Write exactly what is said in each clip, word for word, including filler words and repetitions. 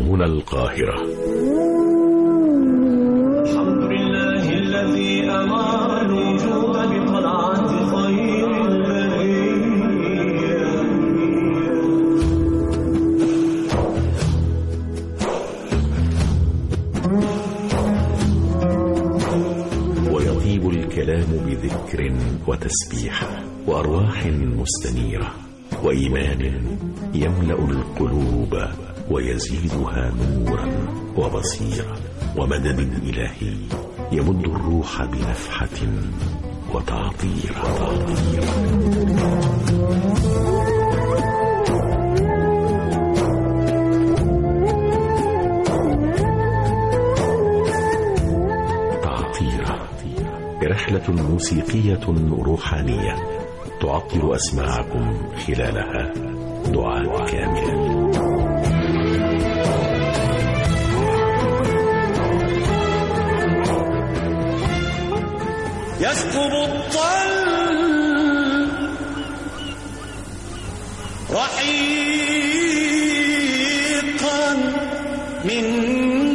هنا القاهرة. الحمد لله الذي أمر الوجود بطلعة خير البرية. ويطيب الكلام بذكر وتسبيح وأرواح مستنيرة وإيمان يملأ القلوب ويزيدها نورا وبصيرة ومدد إلهي يمد الروح بنفحة وتعطير وتعطير. تعطير رحلة موسيقية روحانية تعطر أسماعكم خلالها دعاء كامل. يسكب الطل رحيقا من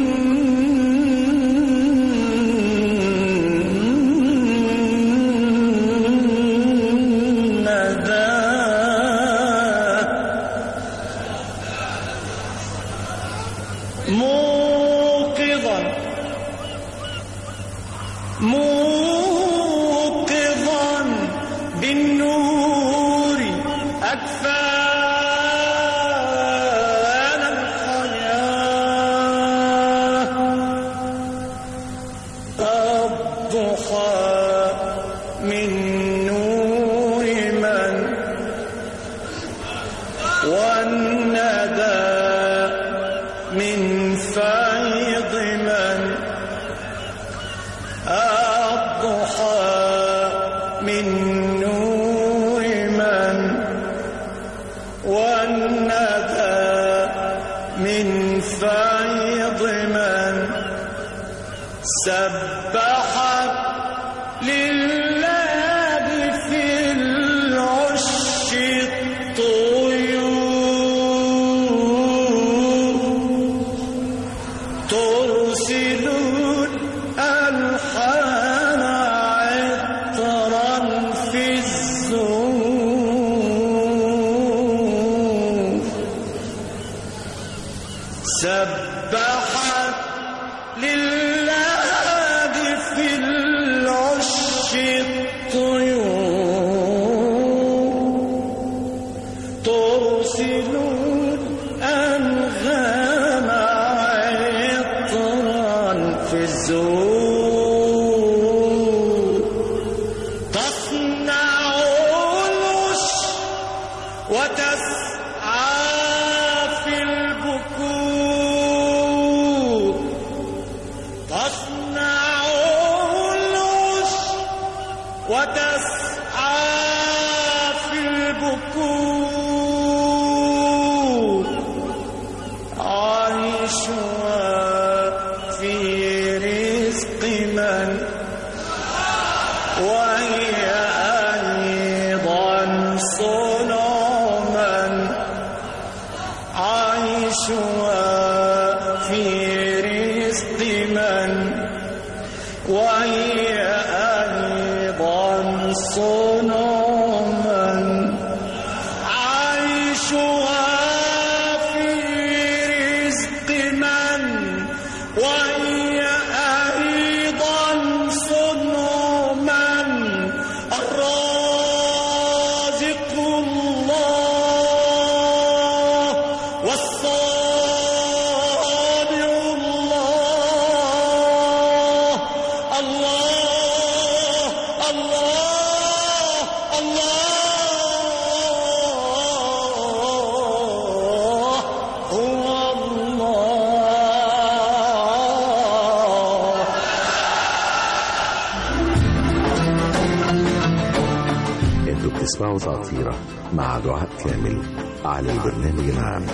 تسمعوا تعطيرة مع دعاء كامل على البرنامج العام.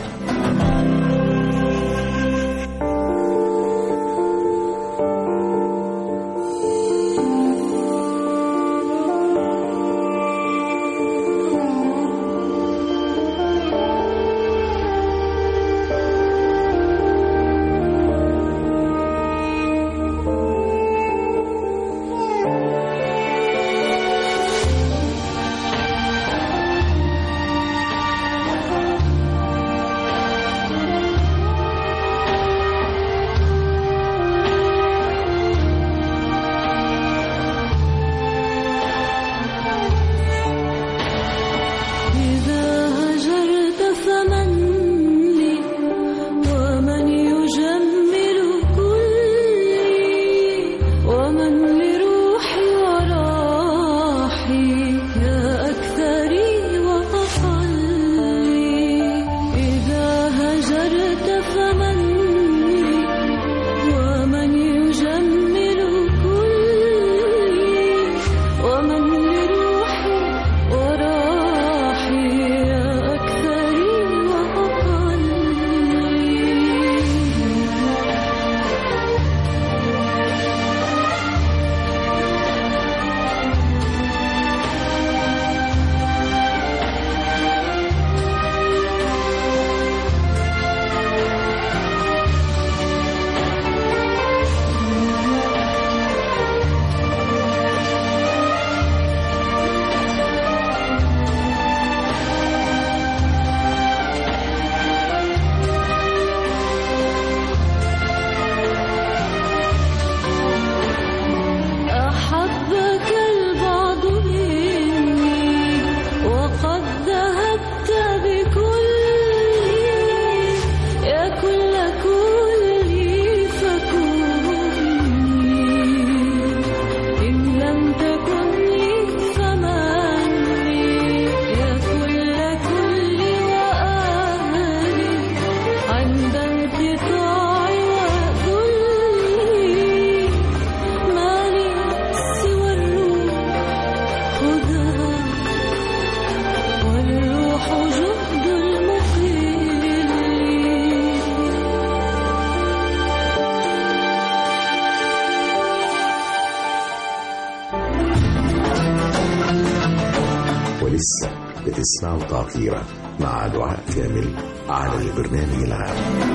بتسمعوا تأثيرة مع دعاء كامل على البرنامج العام.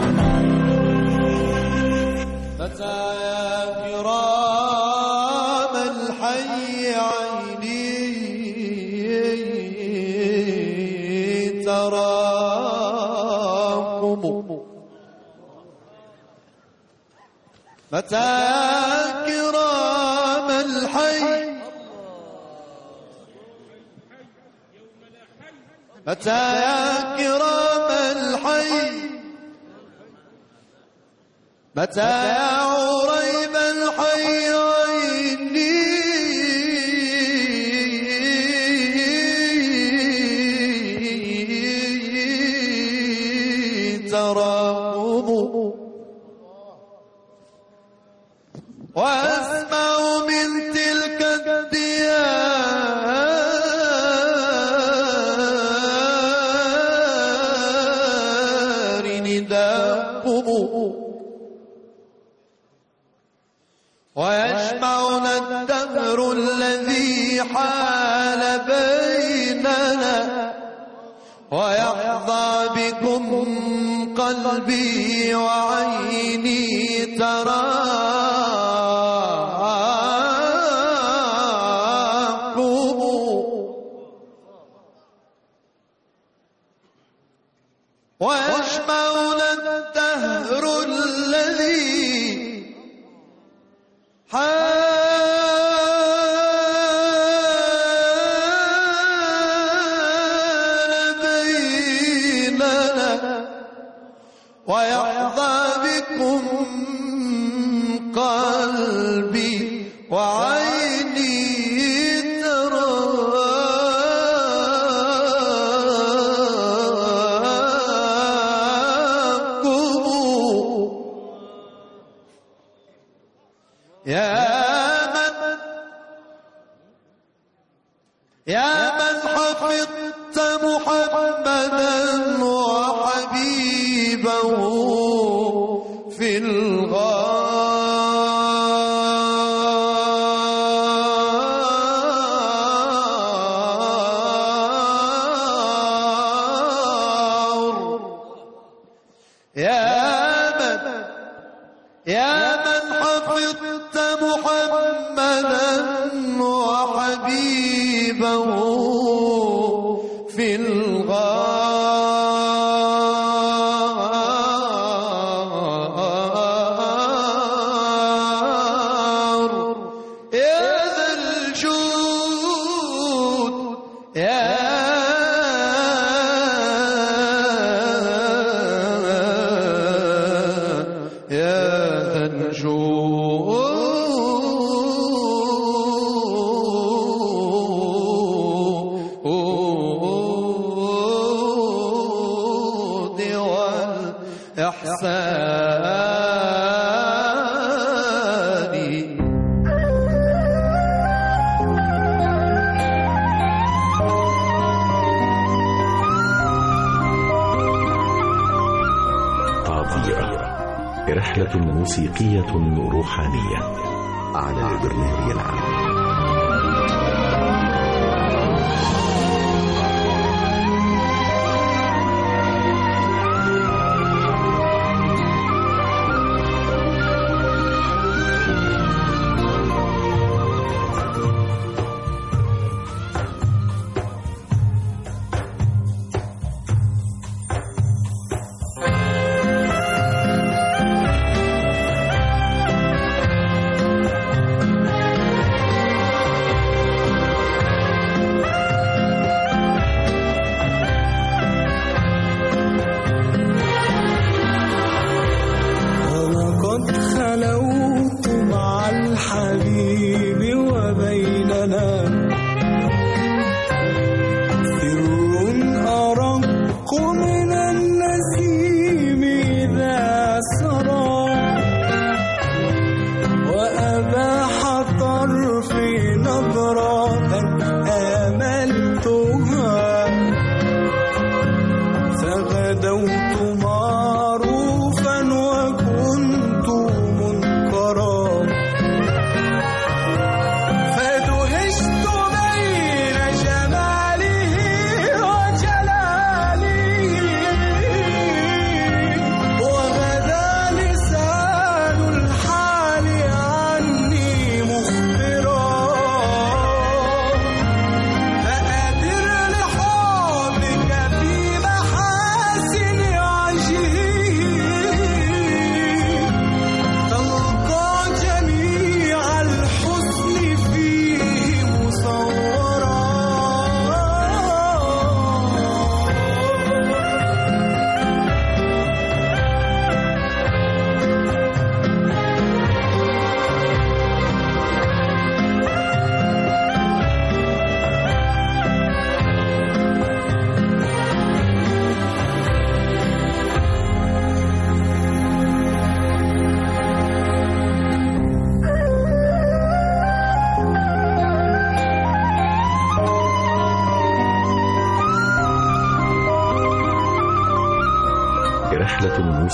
متى يا كرام الحي عيني تراكم، متى يا كرام الحي، متى يا كرام الحي، متى يا عريب الحي عيني تراكم، وأسمع من تلك الديار نداءكم، ويجمعنا الدهر الذي حال بيننا، ويحظى بكم قلبي وعيني تراكم، ويجمعنا الدهر الذي حال بيننا، ويحظى بكم قلبي وعيني تراكم. يا يا من حفظت محمدا وحبيبه في الغار، يا من يا من حفظت محمدا وحبيبه في الغار، يا ذا الجود، يا يا ذا الجود والإحسان. رحلة موسيقية روحانية على البرنامج العام.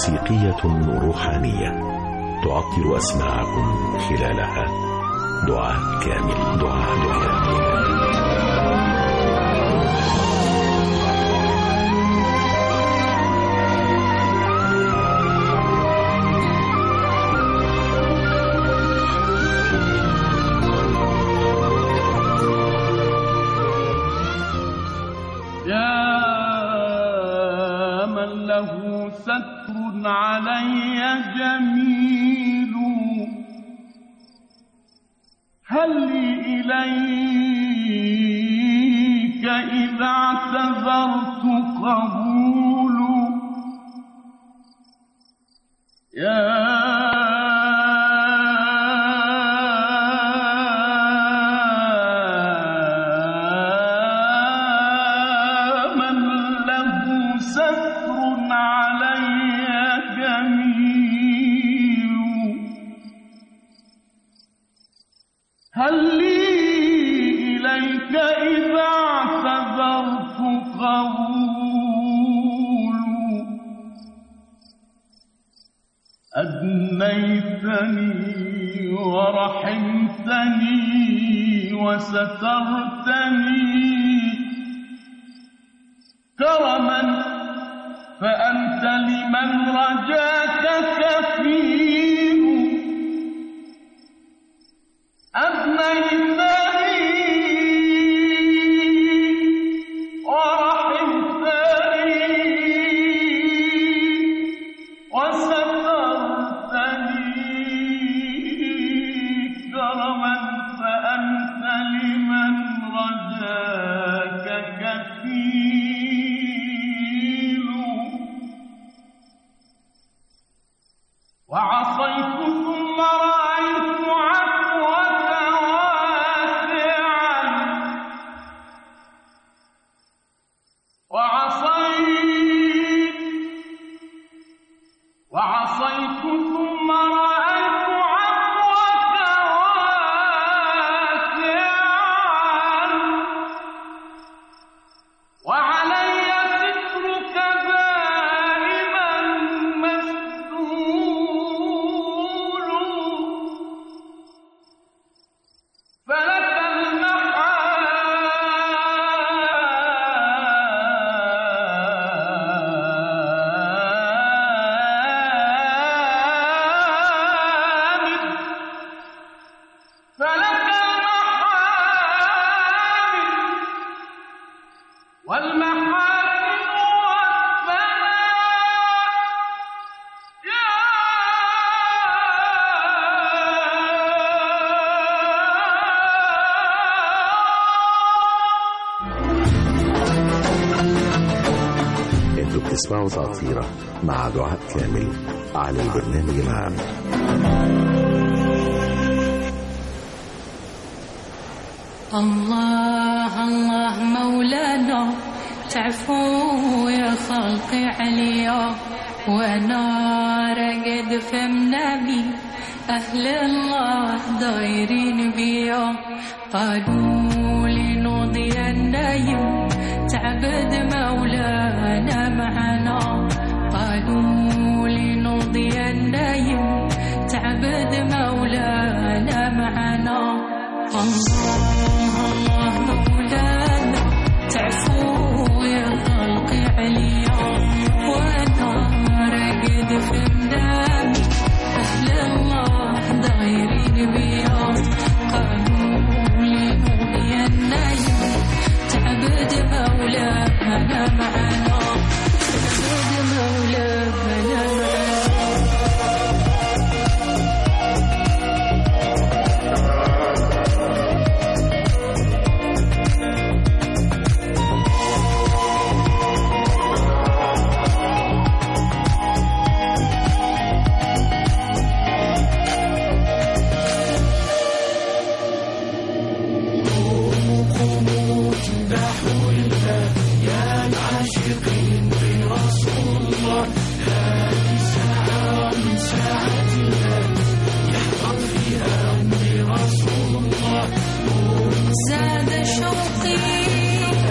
موسيقية روحانية تعطر أسماعكم خلالها. دعاء كامل. دعاء كامل. ستر علي جميل، هل لي إليك إذا اعتذرت قبول؟ يا هل لي إليك إذا اعتذرت قبول؟ أدنيتني ورحمتني وسترتني كرما، فأنت لمن رجاك كفيل. أدنيتني ورحمتني وسترتني كرما، فأنت لمن رجاك كفيل. وعصيت ثم رأيت وعصيت ثم رأيت عفوك واسعا، وعلي سترك دائما مسدول. فلك تسمعوا تأثيرة مع دعاء كامل على البرنامج العام. الله الله مولانا، تعفو يا خلقي عليا، وانا رقد في منامي أهل الله دايرين بيا. قالوا لي نوضي النايم تعبد مولانا معنا، قالوا لي نوضي النايم تعبد مولانا معنا. الله الله مولانا، تعفو يا خلقي عليا، وانا رقد في منامي أهل الله دايرين بيا. قالوا لي نوضي النايم تعبد مولانا معنا، تعبد مولانا معنا.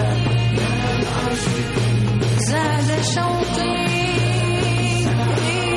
زاد شوقي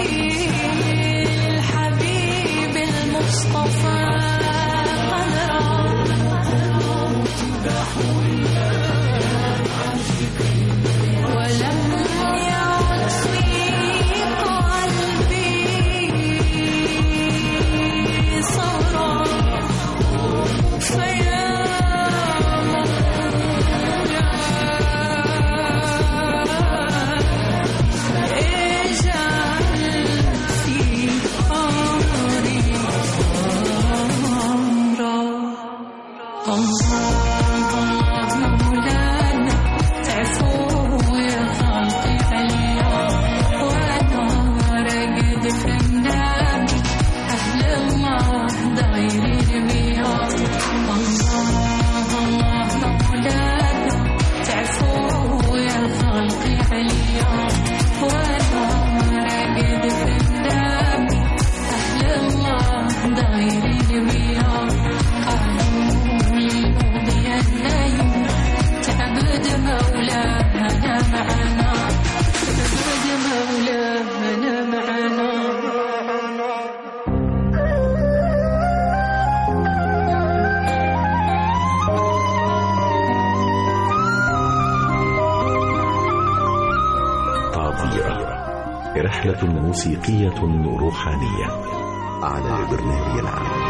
رحلة موسيقية روحانية على البرنامج العام.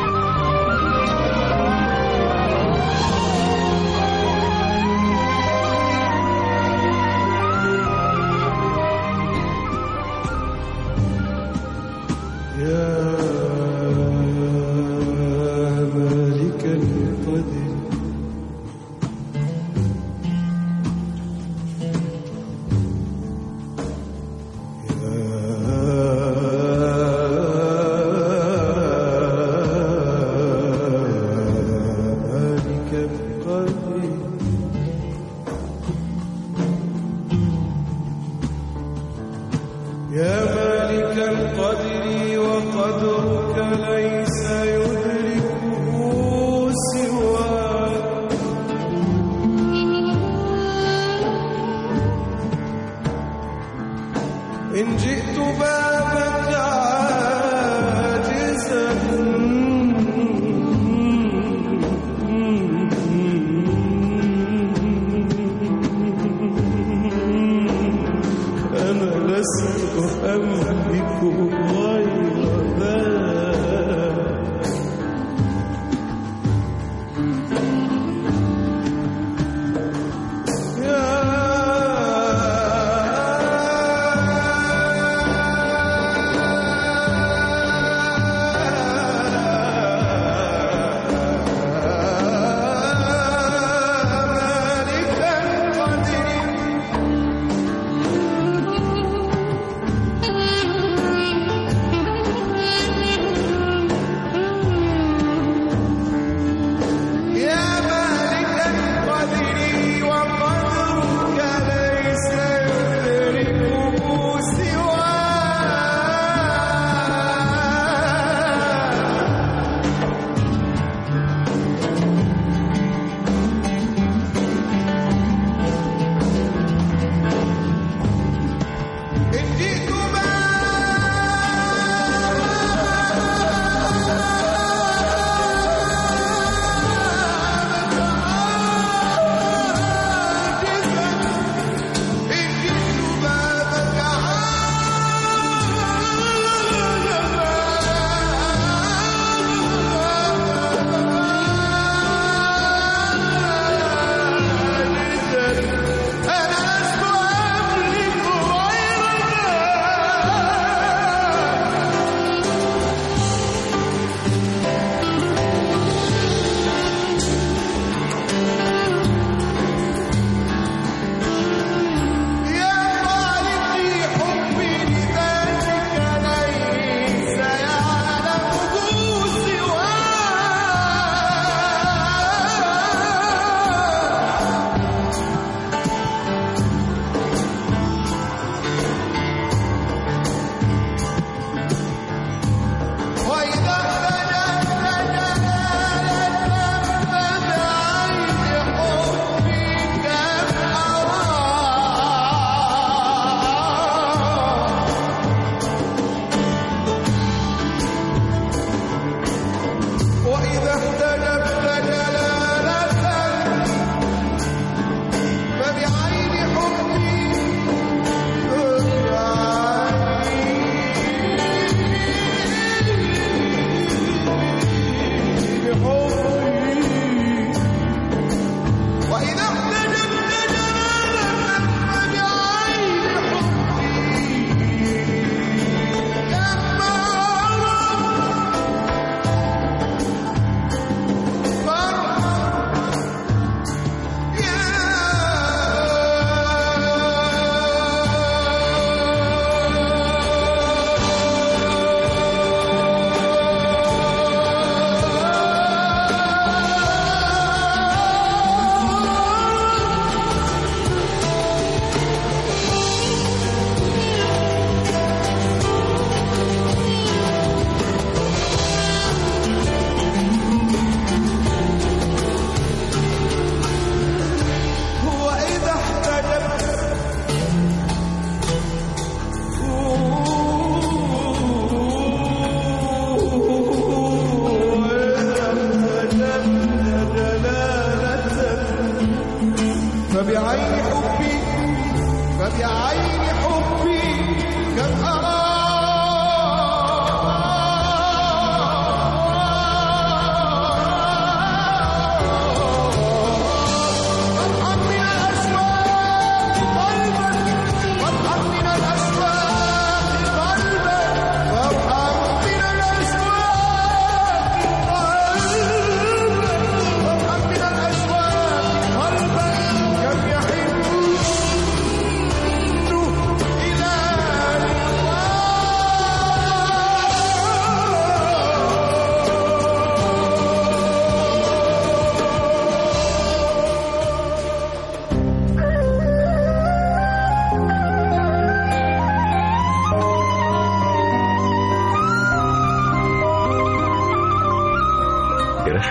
يا مالك القدر وقدر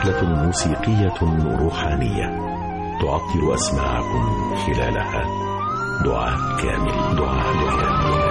رحلة موسيقية روحانية تعطر أسماعكم خلالها دعاء كامل. دعاء كامل.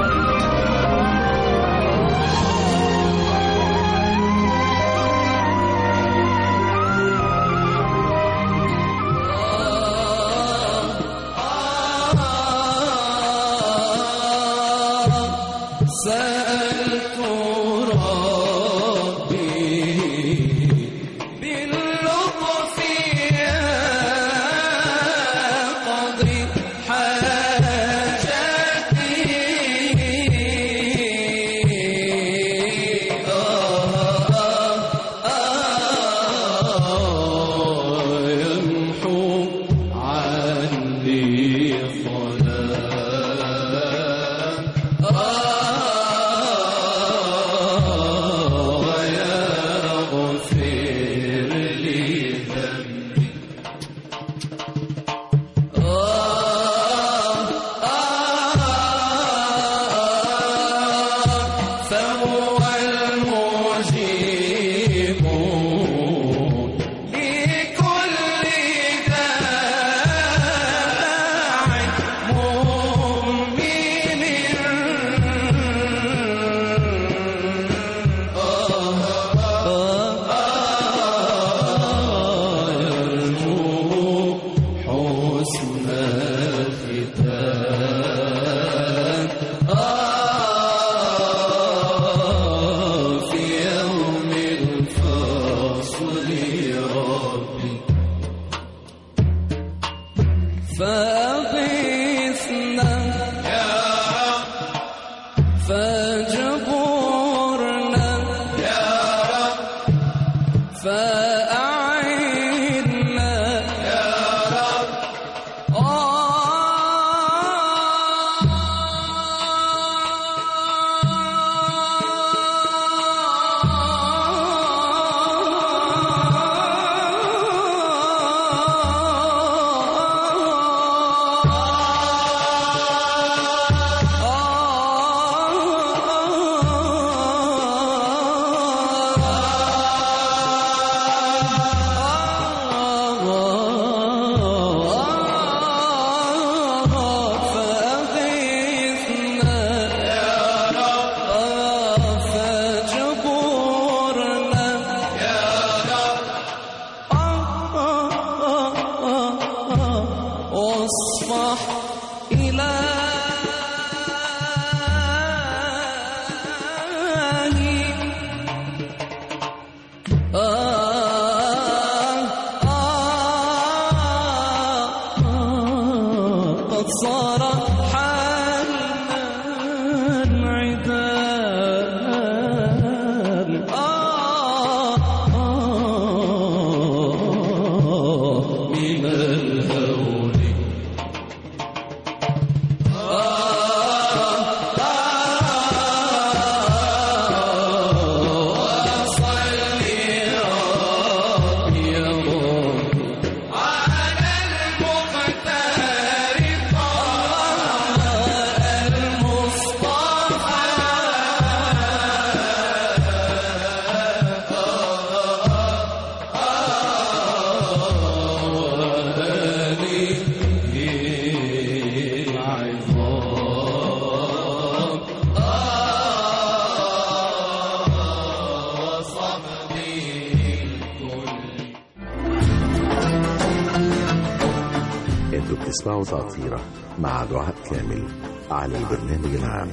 تسمعوا تأطيرة مع دعاء كامل على البرنامج العام.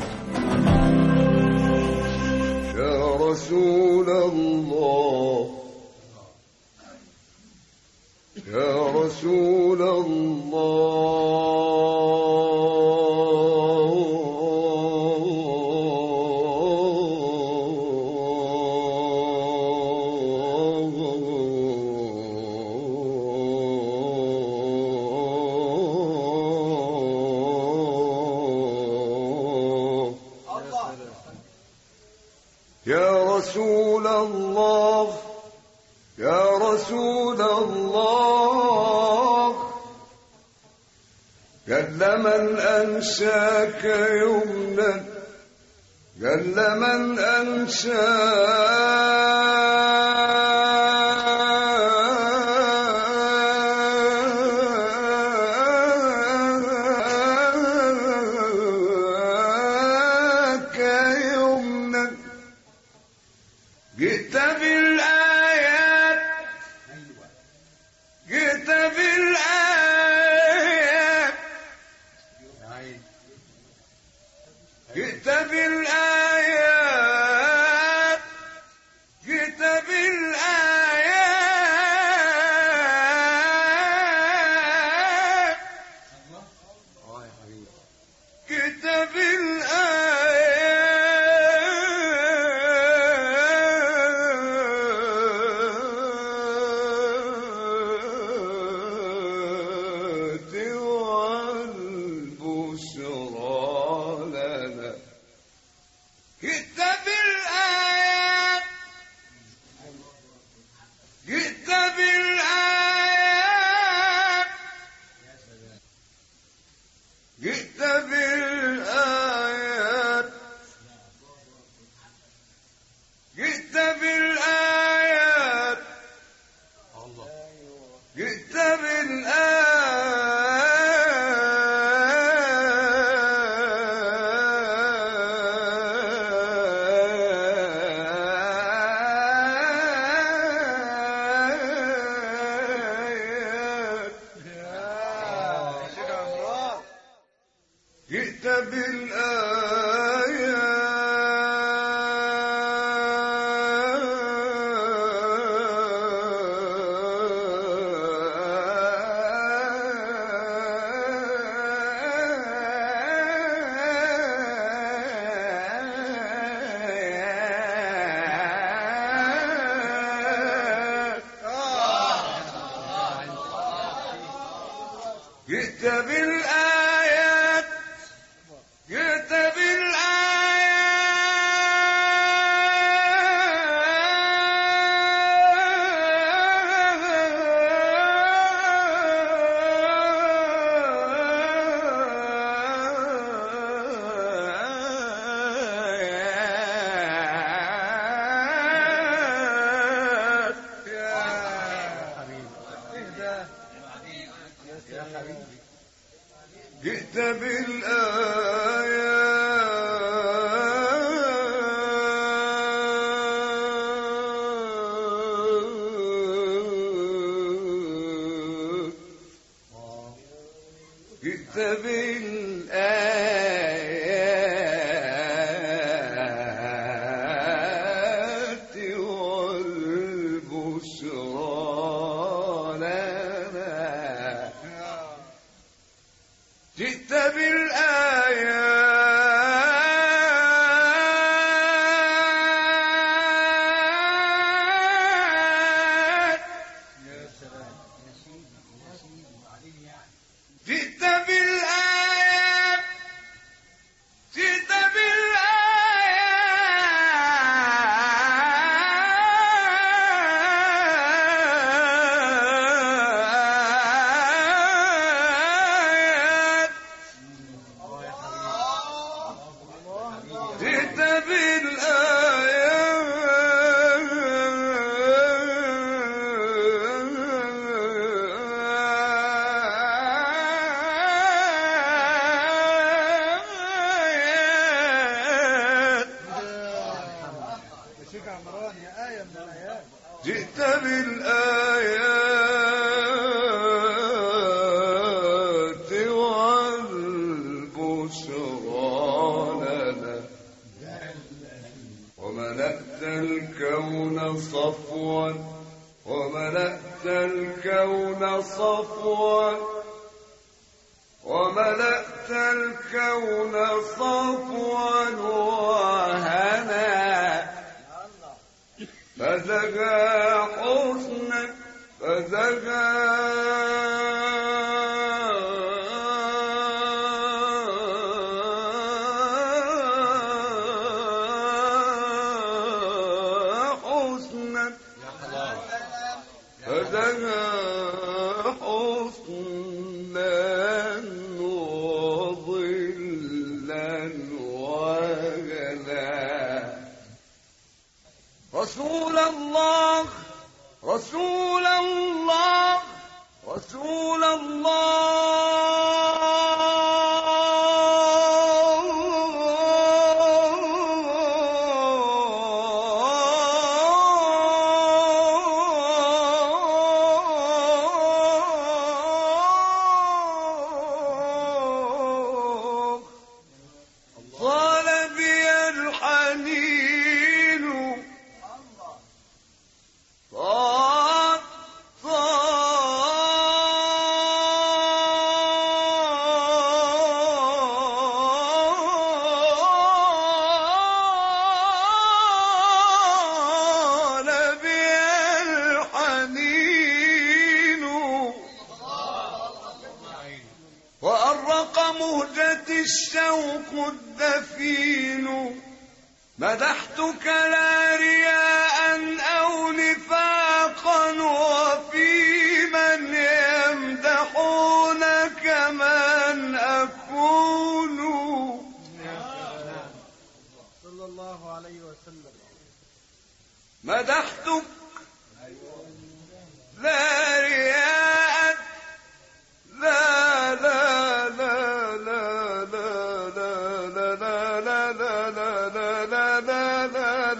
يا رسول الله يا رسول الله يا رسول الله يا رسول الله جل من أنشاك يمنا جل من أنشاك جئت بالآيات جئت بالآيات جئت بالآيات جئت بالآيات جئت بالآيات والبشرى لنا جئت بالآيات جئت بالآيات جئت بالآيات جئت بالآيات جئت بالآيات جئت بالآيات جئت بالآيات جئت بالآيات جئت بالآيات جئت بالآيات والبشرى لنا جئت بالآيات جئت بالآيات جئت بالآيات جئت بالآيات جئت بالآيات والبشرى لنا وملأت الكون صفوا وملأت الكون صفوا وملأت الكون صفوا وهنا فزكى حسنك فزكى حسنك فزكى حسنا وظلا وغلا رسول الله رسول الله رسول الله الشوق الدفين مدحتك لا رياء أو نفاقا وفي من يمدحونك من أكون صلى الله عليه وسلم. مدحتك لا رياء لا لا لا لا لا لا لا لا لا لا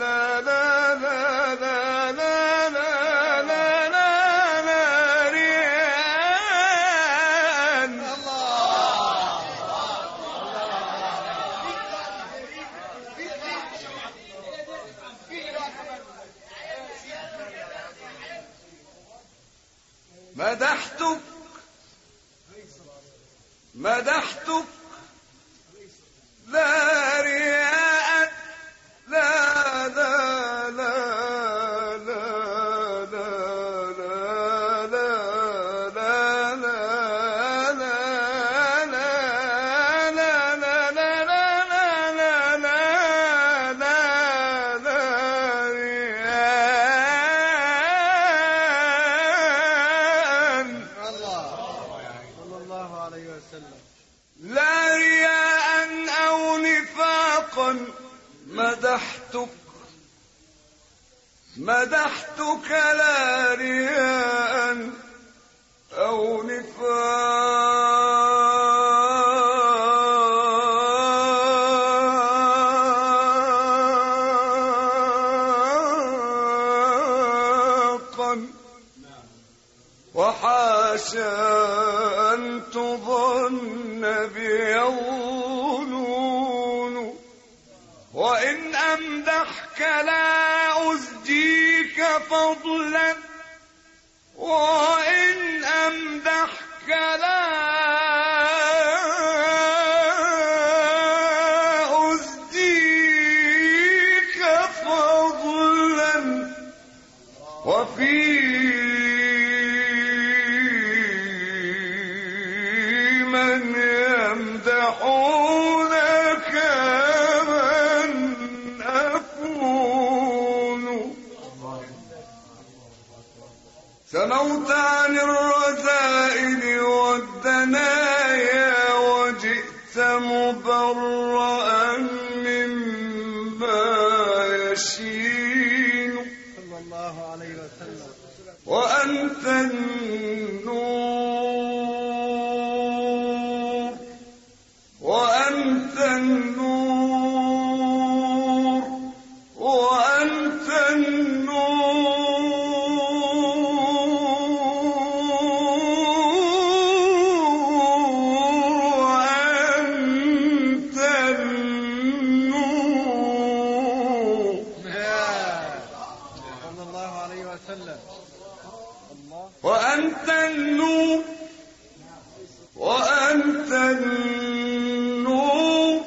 مدحتك مدحتك لا رياء لا لا لا لا لا لا لا لا رياء أو نفاقا مدحتك مدحتك لا رياء أو نفاقا وحاشا أن تظن بي الظنون وإن أمدحك لا أزجيك فضلا وإن أمدحك لا أزجيك فضلا وفي من يمدحونك من أكون سموت عن الرذائل والدنايا وجئت مبرأ مما يشين صلى الله عليه وسلم. وأنت النور وأنت النور وأنت النور وأنت النور صلى الله عليه وسلم. الله. وأنت النور وأنت النور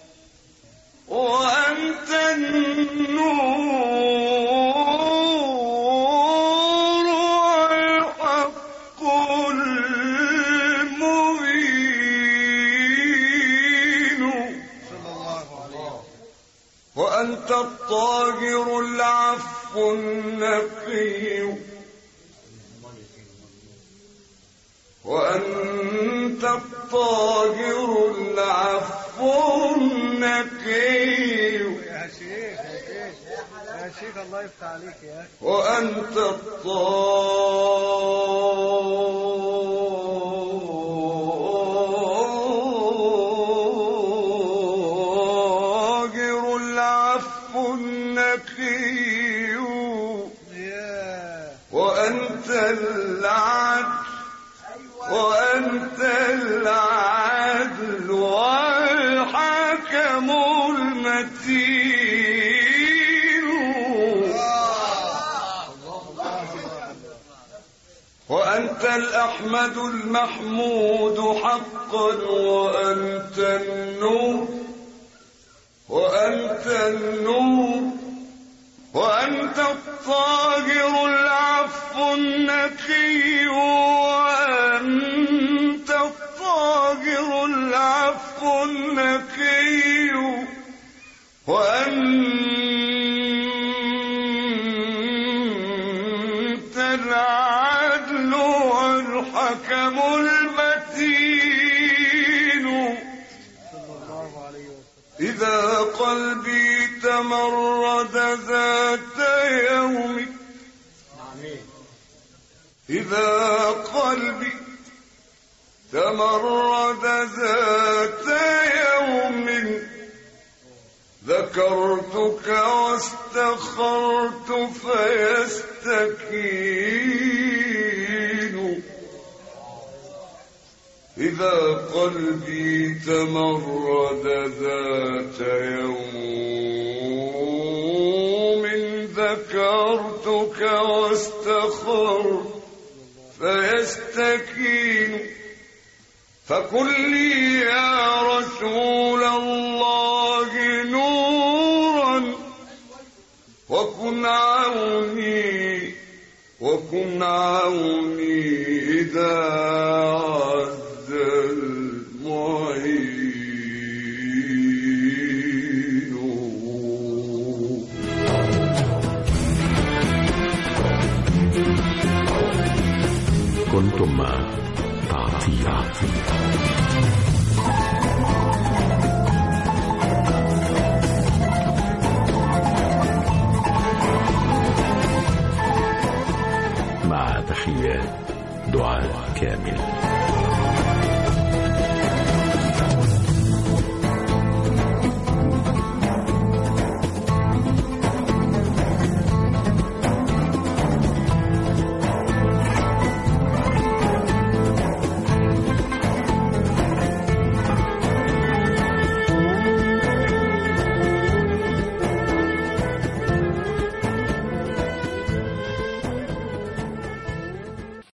وأنت النور والحق المبين صلى الله عليه. وأنت الطاهر العفو النقي وأنت الطاهر العفو النقي يا شيخ يا شيخ يا شيخ الله يفتح عليك يا أخي. وأنت الطاهر العفو النقي وأنت العدل وأنت العدل والحكم المتين وأنت الأحمد المحمود حقا وأنت النور وأنت النور وأنت الطاهر العفو النقي وأنت الطاهر العفو النقي وأنت العدل والحكم المتين. إذا قلبي تمرد ذات يوم إذا قلبي تمرد ذات يوم ذكرتك واستخرت فيستكين. إذا قلبي تمرد ذات يوم ذكرتك واستخرت فيستكين. فكن لي يا رسول الله نورا وكن عوني وكن عوني إذا عز المعين. كنتم مع تعطيل